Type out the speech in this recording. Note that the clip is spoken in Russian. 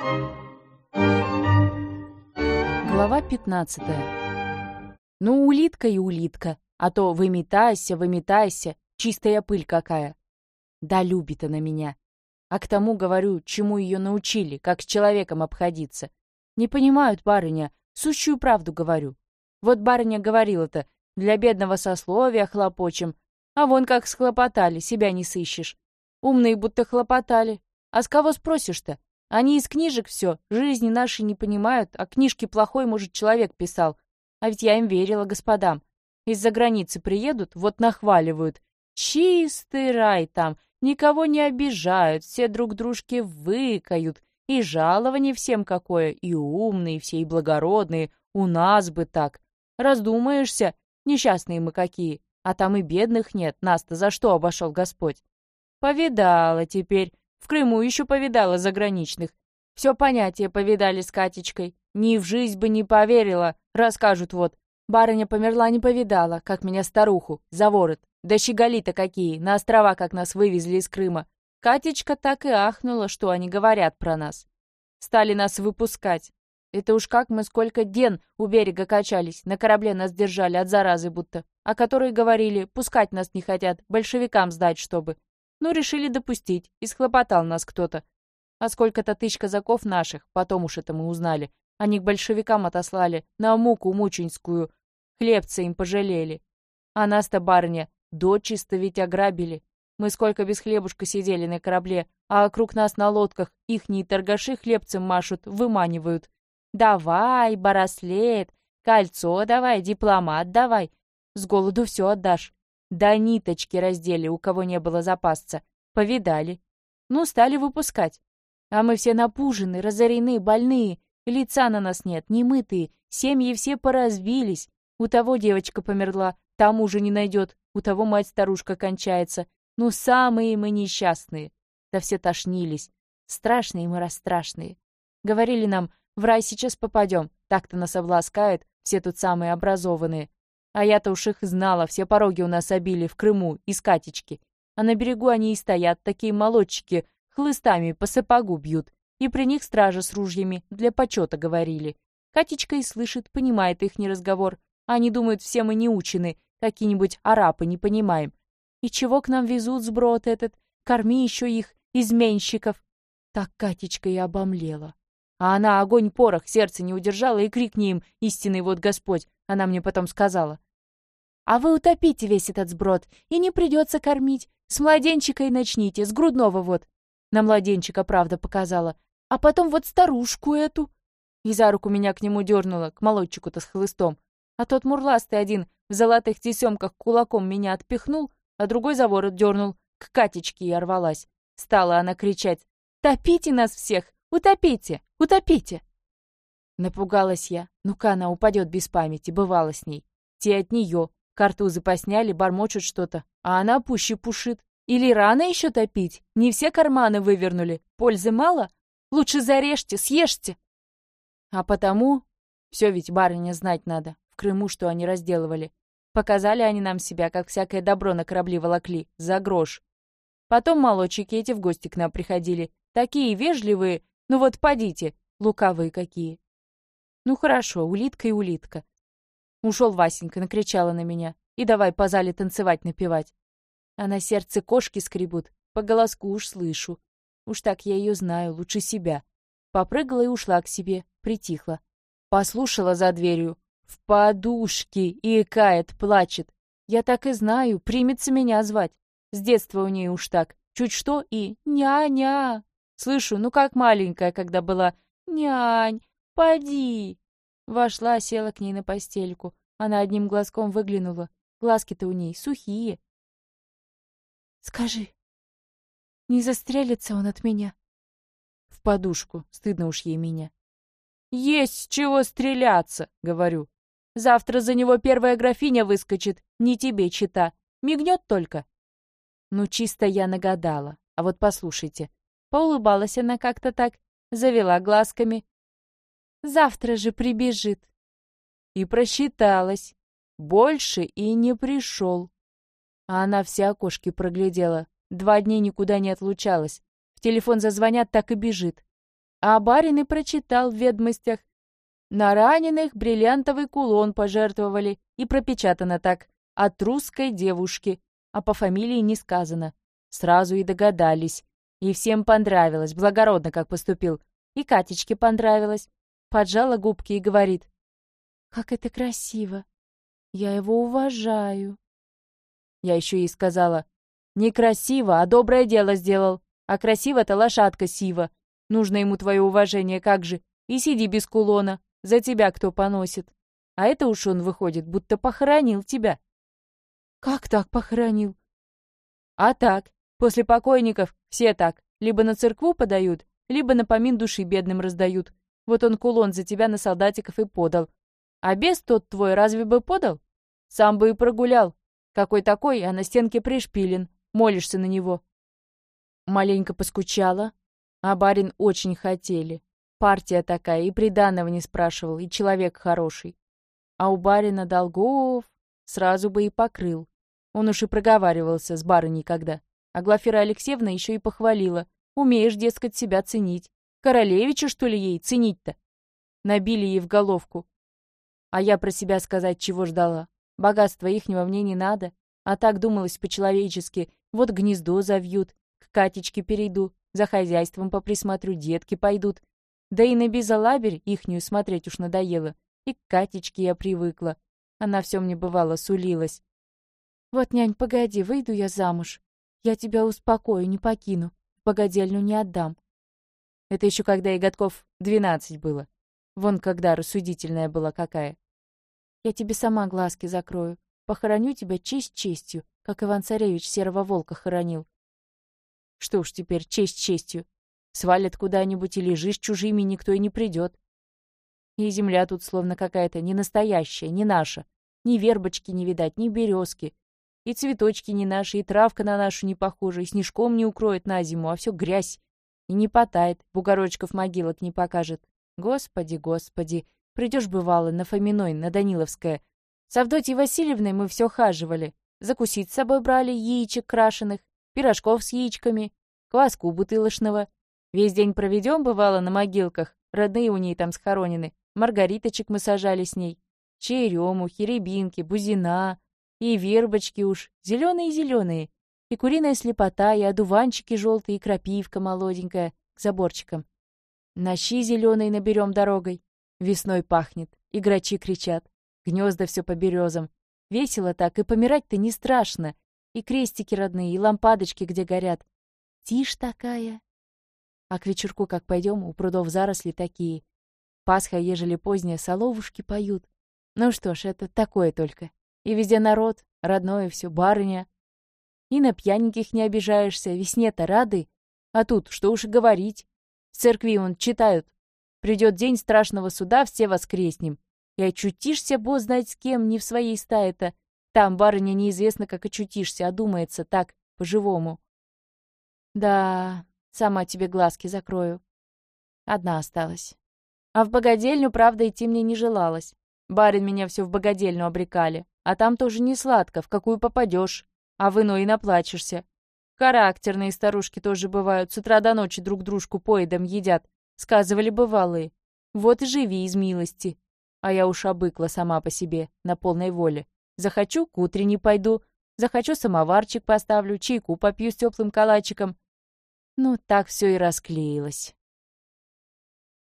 Глава 15. Ну, улитка и улитка, а то выметайся, выметайся, чистая пыль какая. Да любит она меня. А к тому, говорю, чему ее научили, как с человеком обходиться. Не понимают, барыня, сущую правду говорю. Вот барыня говорила-то, для бедного сословия хлопочем, а вон как схлопотали, себя не сыщешь. Умные будто хлопотали. А с кого спросишь-то? Они из книжек все, жизни нашей не понимают, а книжки плохой, может, человек писал. А ведь я им верила, господам. Из-за границы приедут, вот нахваливают. Чистый рай там, никого не обижают, все друг дружке выкают. И жалование всем какое, и умные все, и благородные. У нас бы так. Раздумаешься, несчастные мы какие. А там и бедных нет, нас-то за что обошел Господь? Повидала теперь. В Крыму еще повидала заграничных. Все понятие повидали с Катечкой. Ни в жизнь бы не поверила. Расскажут вот. Барыня померла, не повидала, как меня старуху, за ворот. Да щеголи-то какие, на острова как нас вывезли из Крыма. Катечка так и ахнула, что они говорят про нас. Стали нас выпускать. Это уж как мы сколько ден у берега качались, на корабле нас держали от заразы будто. А которые говорили, пускать нас не хотят, большевикам сдать, чтобы. Ну, решили допустить, и схлопотал нас кто-то. А сколько-то тысяч казаков наших, потом уж это мы узнали, они к большевикам отослали, на муку мученьскую, хлебца им пожалели. А нас-то, барыня, дочисто ведь ограбили. Мы сколько без хлебушка сидели на корабле, а вокруг нас на лодках ихние торгаши хлебцем машут, выманивают. Давай, браслет, кольцо давай, дипломат давай. С голоду все отдашь. До ниточки раздели, у кого не было запасца. Повидали. Ну, стали выпускать. А мы все напужены, разорены, больные. Лица на нас нет, немытые. Семьи все поразбились. У того девочка померла, там уже не найдет. У того мать-старушка кончается. Ну, самые мы несчастные. Да все тошнились. Страшные мы расстрашные. Говорили нам, в рай сейчас попадем. Так-то нас обласкает, все тут самые образованные. А я-то уж их знала, все пороги у нас обили в Крыму, из Катечки. А на берегу они и стоят, такие молодчики, хлыстами по сапогу бьют. И при них стража с ружьями, для почета говорили. Катечка и слышит, понимает ихний разговор. Они думают, все мы не учены, какие-нибудь арапы не понимаем. И чего к нам везут сброд этот? Корми еще их, изменщиков. Так Катечка и обомлела. А она огонь-порох, сердце не удержала, и крикни им, истинный вот Господь. Она мне потом сказала. А вы утопите весь этот сброд, и не придется кормить. С младенчика и начните, с грудного вот. На младенчика правда показала. А потом вот старушку эту. И за руку меня к нему дернула, к молодчику-то с хлыстом. А тот мурластый один в золотых тесемках кулаком меня отпихнул, а другой за ворот дернул. К Катечке я рвалась. Стала она кричать. «Топите нас всех! Утопите! Утопите!» Напугалась я. Ну-ка она упадет без памяти, бывало с ней. Те от нее. Картузы посняли, бормочут что-то. А она пуще пушит. Или рано еще топить? Не все карманы вывернули. Пользы мало? Лучше зарежьте, съешьте. А потому... Все ведь барыня знать надо. В Крыму что они разделывали. Показали они нам себя, как всякое добро на корабли волокли. За грош. Потом молодчики эти в гости к нам приходили. Такие вежливые. Ну вот подите. Лукавые какие. Ну хорошо, улитка и улитка. Ушел Васенька, накричала на меня. И давай по зале танцевать, напевать. А на сердце кошки скребут. По голоску уж слышу. Уж так я ее знаю, лучше себя. Попрыгала и ушла к себе, притихла. Послушала за дверью. В подушке икает, плачет. Я так и знаю, примется меня звать. С детства у ней уж так. Чуть что и «ня-ня». Слышу, ну как маленькая, когда была «нянь, поди». Вошла, села к ней на постельку. Она одним глазком выглянула. Глазки-то у ней сухие. «Скажи, не застрелится он от меня?» В подушку, стыдно уж ей меня. «Есть с чего стреляться», — говорю. «Завтра за него первая графиня выскочит, не тебе чита. Мигнет только». Ну, чисто я нагадала. А вот послушайте. Поулыбалась она как-то так, завела глазками. «Завтра же прибежит». И просчиталась. Больше и не пришел. А она все окошки проглядела. 2 дня никуда не отлучалась. В телефон зазвонят, так и бежит. А барин и прочитал в ведомостях. На раненых бриллиантовый кулон пожертвовали, и пропечатано так: от русской девушки, а по фамилии не сказано. Сразу и догадались. И всем понравилось, благородно как поступил. И Катечке понравилось. Поджала губки и говорит: «Как это красиво! Я его уважаю!» Я еще ей сказала: «Не красиво, а доброе дело сделал. А красиво-то лошадка сива. Нужно ему твое уважение, как же. И сиди без кулона. За тебя кто поносит. А это уж он выходит, будто похоронил тебя». «Как так похоронил?» «А так. После покойников все так. Либо на церкву подают, либо на помин души бедным раздают. Вот он кулон за тебя на солдатиков и подал. А бес тот твой разве бы подал? Сам бы и прогулял. Какой такой, а на стенке пришпилен. Молишься на него». Маленько поскучала, а барин очень хотели. Партия такая, и приданого не спрашивал, и человек хороший. А у барина долгов сразу бы и покрыл. Он уж и проговаривался с барыней когда. А Глафира Алексеевна еще и похвалила. «Умеешь, дескать, себя ценить. Королевича, что ли, ей ценить-то?» Набили ей в головку. А я про себя сказать чего ждала. Богатства ихнего мне не надо. А так думалось по-человечески. Вот гнездо завьют, к Катечке перейду, за хозяйством поприсмотрю, детки пойдут. Да и на безалаберь ихнюю смотреть уж надоело. И к Катечке я привыкла. Она все мне бывало сулилась. «Вот, нянь, погоди, выйду я замуж. Я тебя успокою, не покину. В богадельню не отдам». Это еще когда ей годков 12 было. Вон когда рассудительная была какая. «Я тебе сама глазки закрою. Похороню тебя честь честью, как Иван-царевич серого волка хоронил». Что уж теперь честь честью. Свалят куда-нибудь и лежишь чужими, никто и не придет. И земля тут словно какая-то не настоящая, не наша. Ни вербочки не видать, ни березки. И цветочки не наши, и травка на нашу не похожа, и снежком не укроет на зиму, а все грязь. И не потает, бугорочков могилок не покажет. Господи, господи, придешь бывало на Фоминой, на Даниловское. С Авдотьей Васильевной мы все хаживали. Закусить с собой брали яичек крашеных, пирожков с яичками, кваску бутылочного. Весь день проведем, бывало, на могилках. Родные у ней там схоронены. Маргариточек мы сажали с ней. Черемухи, рябинки, бузина. И вербочки уж, зеленые-зеленые. И куриная слепота, и одуванчики желтые, и крапивка молоденькая к заборчикам. На щи зеленые наберем дорогой. Весной пахнет, и грачи кричат. Гнезда все по березам. Весело так, и помирать-то не страшно. И крестики родные, и лампадочки, где горят. Тишь такая. А к вечерку, как пойдем, у прудов заросли такие. Пасха, ежели поздняя, соловушки поют. Ну что ж, это такое только. И везде народ, родное все, барыня. И на пьяненьких не обижаешься, весне-то рады. А тут, что уж и говорить. В церкви он читают. Придет день страшного суда, все воскреснем. И очутишься, бог знает с кем, не в своей стае-то. Там, барыня, неизвестно, как очутишься, а думается так, по-живому. Да, сама тебе глазки закрою. Одна осталась. А в богадельню, правда, идти мне не желалось. Барин меня все в богадельню обрекали. А там тоже не сладко, в какую попадешь. А в иной и наплачешься. Характерные старушки тоже бывают, с утра до ночи друг дружку поедом едят. Сказывали бывалые. Вот и живи из милости. А я уж обыкла сама по себе, на полной воле. Захочу, к утренней пойду. Захочу, самоварчик поставлю, чайку попью с теплым калачиком. Ну, так все и расклеилось.